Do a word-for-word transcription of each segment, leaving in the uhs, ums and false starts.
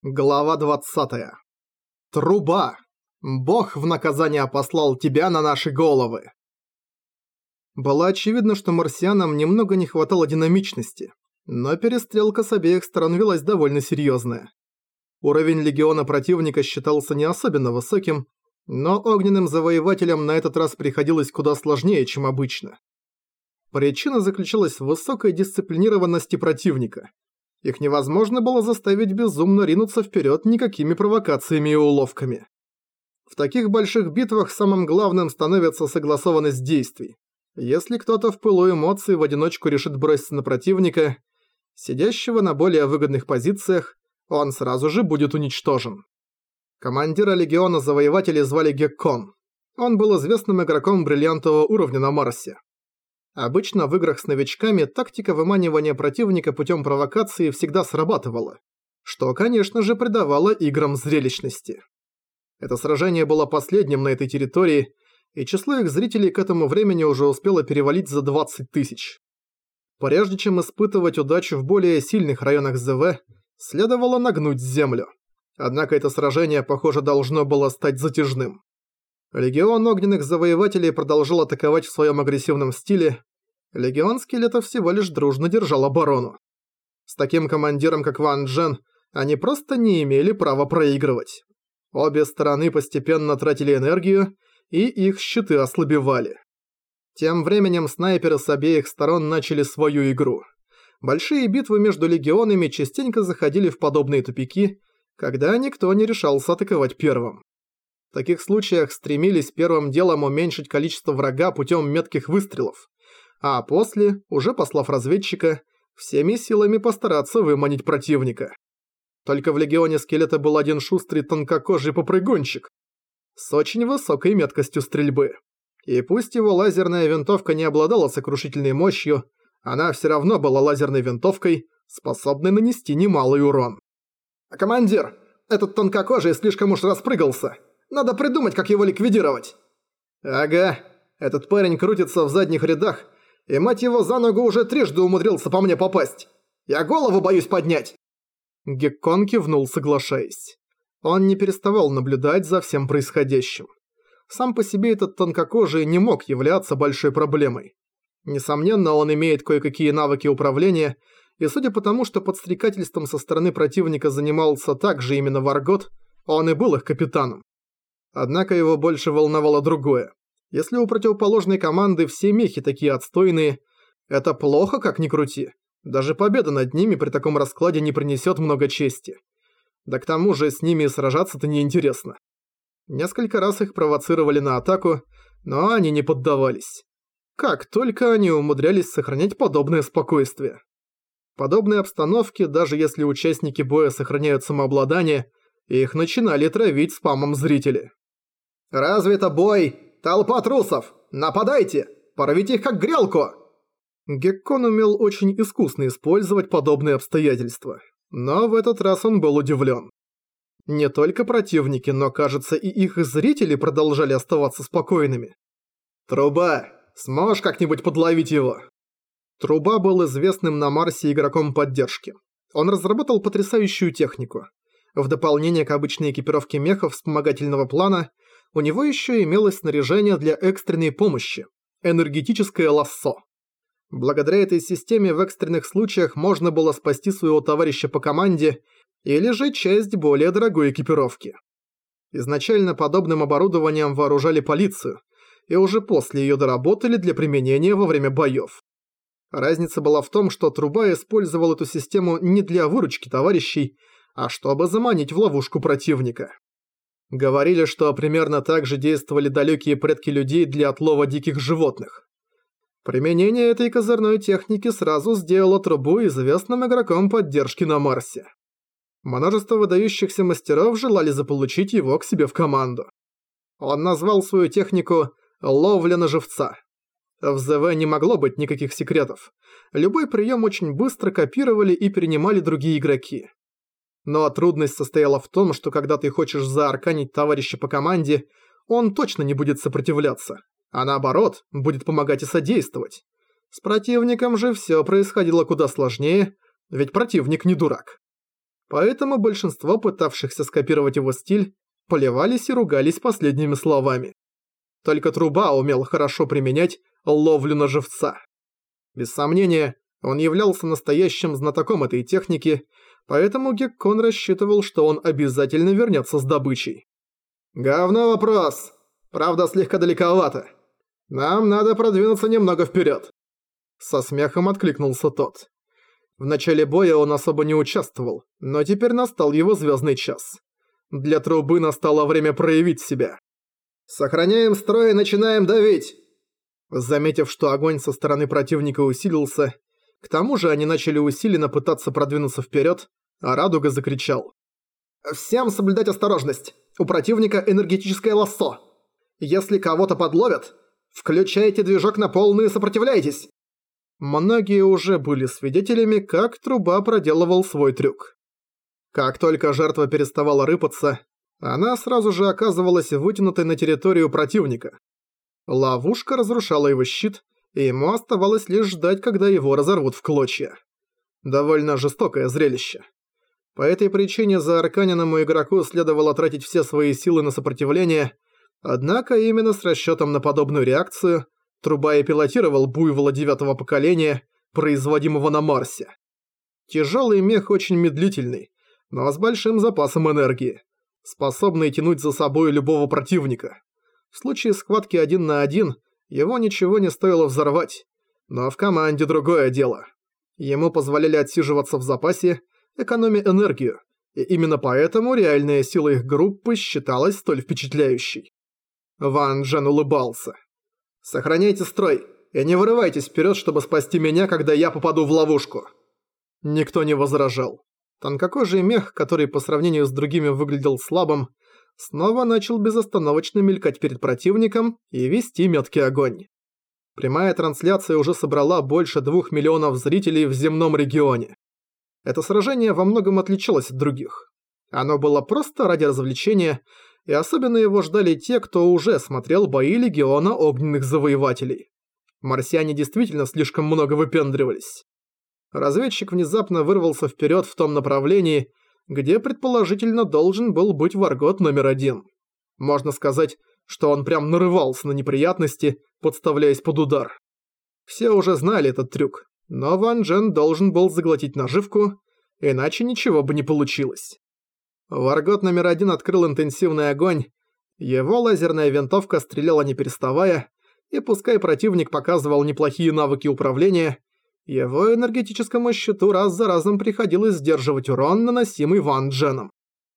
Глава двадцатая. Труба! Бог в наказание послал тебя на наши головы. Было очевидно, что марсианам немного не хватало динамичности, но перестрелка с обеих сторон велась довольно серьезная. Уровень легиона противника считался не особенно высоким, но огненным завоевателям на этот раз приходилось куда сложнее, чем обычно. Причина заключалась в высокой дисциплинированности противника. Их невозможно было заставить безумно ринуться вперед никакими провокациями и уловками. В таких больших битвах самым главным становится согласованность действий. Если кто-то в пылу эмоций в одиночку решит броситься на противника, сидящего на более выгодных позициях, он сразу же будет уничтожен. Командира легиона завоевателей звали Геккон. Он был известным игроком бриллиантового уровня на Марсе. Обычно в играх с новичками тактика выманивания противника путем провокации всегда срабатывала, что, конечно же, придавало играм зрелищности. Это сражение было последним на этой территории, и число их зрителей к этому времени уже успело перевалить за двадцать тысяч. Прежде чем испытывать удачу в более сильных районах ЗВ, следовало нагнуть землю. Однако это сражение, похоже, должно было стать затяжным. Легион огненных завоевателей продолжал атаковать в своем агрессивном стиле. Легион скелетов всего лишь дружно держал оборону. С таким командиром, как Ван Джен, они просто не имели права проигрывать. Обе стороны постепенно тратили энергию, и их щиты ослабевали. Тем временем снайперы с обеих сторон начали свою игру. Большие битвы между легионами частенько заходили в подобные тупики, когда никто не решался атаковать первым. В таких случаях стремились первым делом уменьшить количество врага путем метких выстрелов, а после, уже послав разведчика, всеми силами постараться выманить противника. Только в легионе скелета был один шустрый тонкокожий попрыгунчик с очень высокой меткостью стрельбы. И пусть его лазерная винтовка не обладала сокрушительной мощью, она все равно была лазерной винтовкой, способной нанести немалый урон. «Командир, этот тонкокожий слишком уж распрыгался. Надо придумать, как его ликвидировать». «Ага, этот парень крутится в задних рядах, и мать его за ногу уже трижды умудрился по мне попасть. Я голову боюсь поднять». Геккон кивнул, соглашаясь. Он не переставал наблюдать за всем происходящим. Сам по себе этот тонкокожий не мог являться большой проблемой. Несомненно, он имеет кое-какие навыки управления, и судя по тому, что подстрекательством со стороны противника занимался также именно Варгот, он и был их капитаном. Однако его больше волновало другое. Если у противоположной команды все мехи такие отстойные, это плохо, как ни крути. Даже победа над ними при таком раскладе не принесет много чести. Да к тому же с ними сражаться-то неинтересно. Несколько раз их провоцировали на атаку, но они не поддавались. Как только они умудрялись сохранять подобное спокойствие. В подобной обстановке, даже если участники боя сохраняют самообладание, их начинали травить спамом зрители. «Разве это бой? Толпа трусов! Нападайте! Порвите их как грелку!» Геккон умел очень искусно использовать подобные обстоятельства, но в этот раз он был удивлен. Не только противники, но, кажется, и их зрители продолжали оставаться спокойными. «Труба! Сможешь как-нибудь подловить его?» Труба был известным на Марсе игроком поддержки. Он разработал потрясающую технику. В дополнение к обычной экипировке мехов вспомогательного плана, у него еще имелось снаряжение для экстренной помощи – энергетическое лассо. Благодаря этой системе в экстренных случаях можно было спасти своего товарища по команде или же часть более дорогой экипировки. Изначально подобным оборудованием вооружали полицию, и уже после ее доработали для применения во время боев. Разница была в том, что Труба использовал эту систему не для выручки товарищей, а чтобы заманить в ловушку противника. Говорили, что примерно так же действовали далекие предки людей для отлова диких животных. Применение этой козырной техники сразу сделало Трубу известным игроком поддержки на Марсе. Множество выдающихся мастеров желали заполучить его к себе в команду. Он назвал свою технику «ловля на живца». В ЗВ не могло быть никаких секретов. Любой прием очень быстро копировали и перенимали другие игроки. Но трудность состояла в том, что когда ты хочешь заарканить товарища по команде, он точно не будет сопротивляться, а наоборот, будет помогать и содействовать. С противником же все происходило куда сложнее, ведь противник не дурак. Поэтому большинство пытавшихся скопировать его стиль поливались и ругались последними словами. Только Труба умел хорошо применять ловлю на живца. Без сомнения, он являлся настоящим знатоком этой техники, поэтому Геккон рассчитывал, что он обязательно вернется с добычей. «Говно вопрос. Правда, слегка далековато. Нам надо продвинуться немного вперед. Со смехом откликнулся тот. В начале боя он особо не участвовал, но теперь настал его звездный час. Для Трубы настало время проявить себя. «Сохраняем строй и начинаем давить!» Заметив, что огонь со стороны противника усилился, к тому же они начали усиленно пытаться продвинуться вперед, а Радуга закричал. «Всем соблюдать осторожность! У противника энергетическое лассо! Если кого-то подловят, включайте движок на полную и сопротивляйтесь!» Многие уже были свидетелями, как Труба проделывал свой трюк. Как только жертва переставала рыпаться, она сразу же оказывалась вытянутой на территорию противника. Ловушка разрушала его щит, и ему оставалось лишь ждать, когда его разорвут в клочья. Довольно жестокое зрелище. По этой причине заарканенному игроку следовало тратить все свои силы на сопротивление, однако именно с расчетом на подобную реакцию Труба и пилотировал буйвола девятого поколения, производимого на Марсе. Тяжелый мех очень медлительный, но с большим запасом энергии, способный тянуть за собой любого противника. В случае схватки один на один его ничего не стоило взорвать, но в команде другое дело. Ему позволяли отсиживаться в запасе, экономя энергию, и именно поэтому реальная сила их группы считалась столь впечатляющей. Ван Джен улыбался. «Сохраняйте строй и не вырывайтесь вперед, чтобы спасти меня, когда я попаду в ловушку». Никто не возражал. Тонкокожий мех, который по сравнению с другими выглядел слабым, снова начал безостановочно мелькать перед противником и вести меткий огонь. Прямая трансляция уже собрала больше двух миллионов зрителей в земном регионе. Это сражение во многом отличалось от других. Оно было просто ради развлечения, и особенно его ждали те, кто уже смотрел бои Легиона Огненных Завоевателей. Марсиане действительно слишком много выпендривались. Разведчик внезапно вырвался вперед в том направлении, где предположительно должен был быть Варгот номер один. Можно сказать, что он прям нарывался на неприятности, подставляясь под удар. Все уже знали этот трюк, но Ван Джен должен был заглотить наживку, иначе ничего бы не получилось. Варгот номер один открыл интенсивный огонь, его лазерная винтовка стреляла не переставая, и пускай противник показывал неплохие навыки управления, его энергетическому щиту раз за разом приходилось сдерживать урон, наносимый Ван Дженом.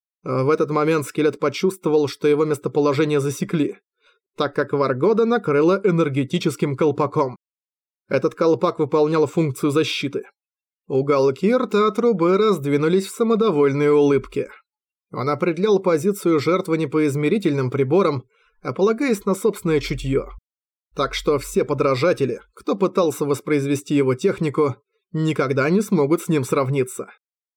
В этот момент скелет почувствовал, что его местоположение засекли, так как Варгода накрыло энергетическим колпаком. Этот колпак выполнял функцию защиты. Уголки рта Трубы раздвинулись в самодовольные улыбки. Он определял позицию жертвы не по измерительным приборам, а полагаясь на собственное чутье. Так что все подражатели, кто пытался воспроизвести его технику, никогда не смогут с ним сравниться.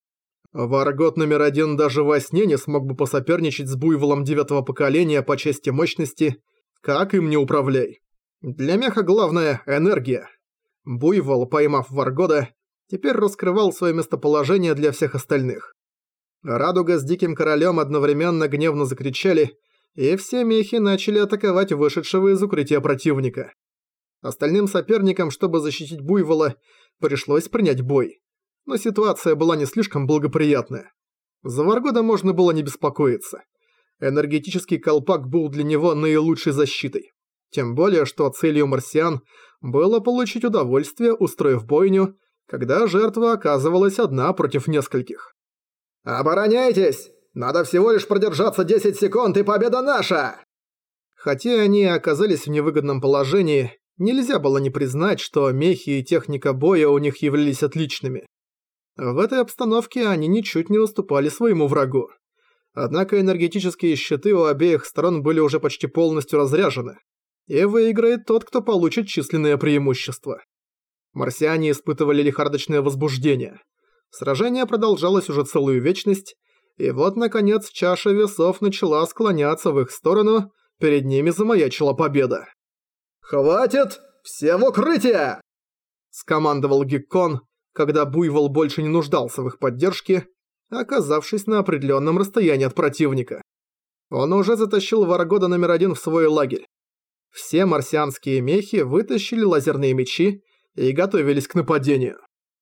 Варгот номер один даже во сне не смог бы посоперничать с буйволом девятого поколения по части мощности, как им не управляй. Для меха главное – энергия. Буйвол, поймав Варгода, теперь раскрывал свое местоположение для всех остальных. Радуга с Диким Королем одновременно гневно закричали, и все мехи начали атаковать вышедшего из укрытия противника. Остальным соперникам, чтобы защитить буйвола, пришлось принять бой. Но ситуация была не слишком благоприятная. За Варгода можно было не беспокоиться. Энергетический колпак был для него наилучшей защитой. Тем более, что целью марсиан было получить удовольствие, устроив бойню, когда жертва оказывалась одна против нескольких. «Обороняйтесь! Надо всего лишь продержаться десять секунд, и победа наша!» Хотя они оказались в невыгодном положении, нельзя было не признать, что мехи и техника боя у них являлись отличными. В этой обстановке они ничуть не уступали своему врагу. Однако энергетические щиты у обеих сторон были уже почти полностью разряжены, и выиграет тот, кто получит численное преимущество. Марсиане испытывали лихорадочное возбуждение. Сражение продолжалось уже целую вечность, и вот, наконец, чаша весов начала склоняться в их сторону, перед ними замаячила победа. «Хватит! Все в укрытие!» – скомандовал Геккон, когда буйвол больше не нуждался в их поддержке, оказавшись на определенном расстоянии от противника. Он уже затащил Варгода номер один в свой лагерь. Все марсианские мехи вытащили лазерные мечи и готовились к нападению.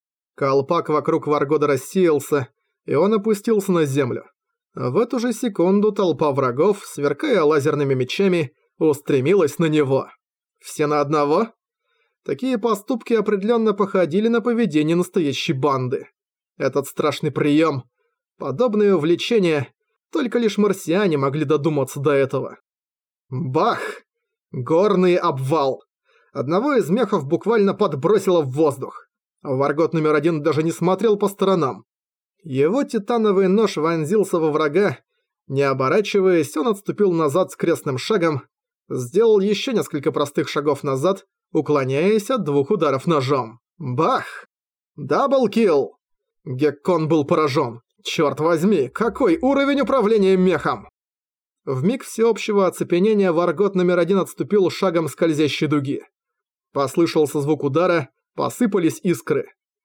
Колпак вокруг Варгода рассеялся, и он опустился на землю. В эту же секунду толпа врагов, сверкая лазерными мечами, устремилась на него. Все на одного? Такие поступки определенно походили на поведение настоящей банды. Этот страшный прием, подобное увлечение, только лишь марсиане могли додуматься до этого. Бах! Горный обвал. Одного из мехов буквально подбросило в воздух. Варгот номер один даже не смотрел по сторонам. Его титановый нож вонзился во врага. Не оборачиваясь, он отступил назад с крестным шагом, сделал еще несколько простых шагов назад, уклоняясь от двух ударов ножом. Бах! Даблкилл! Геккон был поражен. Черт возьми, какой уровень управления мехом! Вмиг всеобщего оцепенения Варгот номер один отступил шагом скользящей дуги. Послышался звук удара, посыпались искры.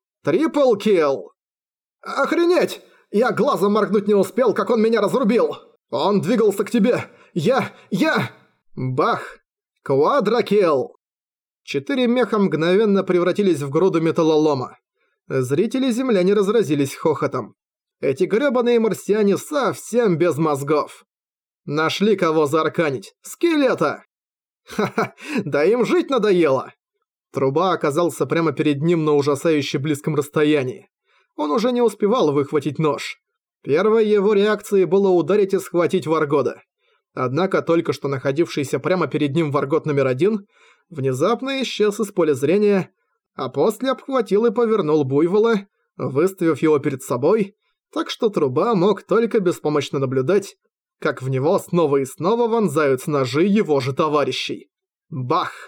Триплкилл! Охренеть! Я глазом моргнуть не успел, как он меня разрубил! Он двигался к тебе! Я... я... Бах! Квадракилл! Четыре меха мгновенно превратились в груду металлолома. Зрители-земляне разразились хохотом. Эти грёбаные марсиане совсем без мозгов. Нашли кого заарканить. Скелета! Ха-ха, да им жить надоело! Труба оказался прямо перед ним на ужасающе близком расстоянии. Он уже не успевал выхватить нож. Первой его реакцией было ударить и схватить Варгода. Однако только что находившийся прямо перед ним Варгот номер один внезапно исчез из поля зрения, а после обхватил и повернул буйвола, выставив его перед собой, так что Труба мог только беспомощно наблюдать, как в него снова и снова вонзаются ножи его же товарищей. Бах!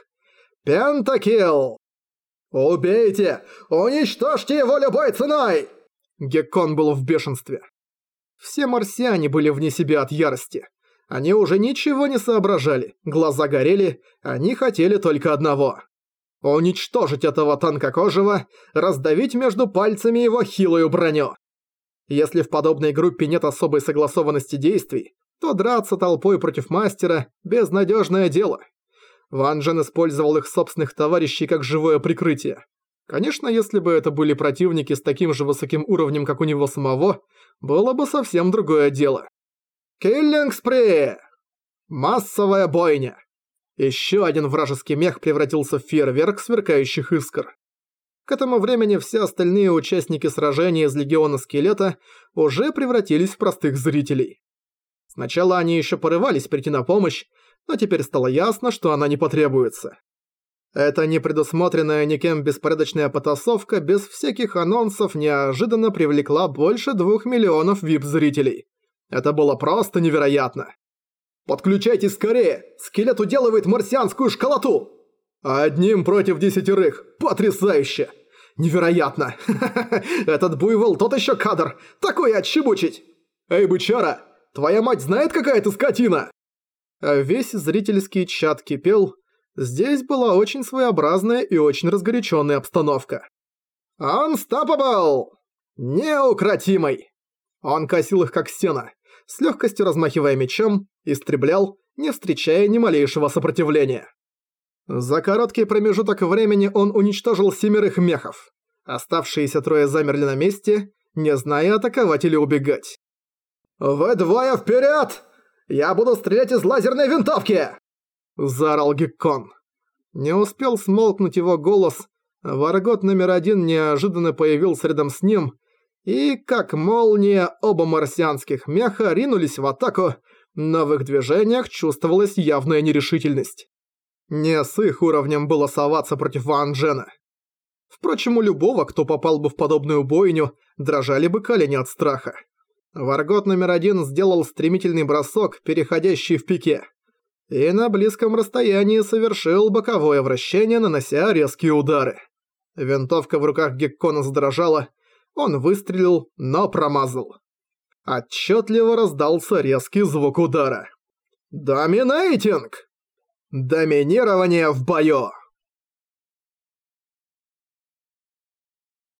Пентакилл! «Убейте! Уничтожьте его любой ценой!» Геккон был в бешенстве. Все марсиане были вне себя от ярости. Они уже ничего не соображали, глаза горели, они хотели только одного. Уничтожить этого тонкокожего, раздавить между пальцами его хилую броню. Если в подобной группе нет особой согласованности действий, то драться толпой против мастера – безнадежное дело. Ван Джен использовал их собственных товарищей как живое прикрытие. Конечно, если бы это были противники с таким же высоким уровнем, как у него самого, было бы совсем другое дело. Киллинг спри! Массовая бойня! Еще один вражеский мех превратился в фейерверк сверкающих искр. К этому времени все остальные участники сражения из Легиона Скелета уже превратились в простых зрителей. Сначала они еще порывались прийти на помощь, но теперь стало ясно, что она не потребуется. Эта непредусмотренная никем беспорядочная потасовка без всяких анонсов неожиданно привлекла больше двух миллионов вип-зрителей. Это было просто невероятно. «Подключайтесь скорее! Скелет уделывает марсианскую школоту!» «Одним против десятерых! Потрясающе! Невероятно! Этот буйвол тот еще кадр! Такое отщебучить! Эй, бычара! Твоя мать знает, какая ты скотина?» А весь зрительский чат кипел. Здесь была очень своеобразная и очень разгоряченная обстановка. «Unstoppable! Неукротимый!» Он косил их как сено, с легкостью размахивая мечом, истреблял, не встречая ни малейшего сопротивления. За короткий промежуток времени он уничтожил семерых мехов. Оставшиеся трое замерли на месте, не зная, атаковать или убегать. «Вы двое вперед! Я буду стрелять из лазерной винтовки!» – заорал Геккон. Не успел смолкнуть его голос, Варгот номер один неожиданно появился рядом с ним, и, как молния, оба марсианских меха ринулись в атаку, но в их движениях чувствовалась явная нерешительность. Не с их уровнем было соваться против Ван Джена. Впрочем, у любого, кто попал бы в подобную бойню, дрожали бы колени от страха. Варгот номер один сделал стремительный бросок, переходящий в пике, и на близком расстоянии совершил боковое вращение, нанося резкие удары. Винтовка в руках Геккона задрожала, он выстрелил, но промазал. Отчетливо раздался резкий звук удара. «Доминейтинг! Доминирование в бою!»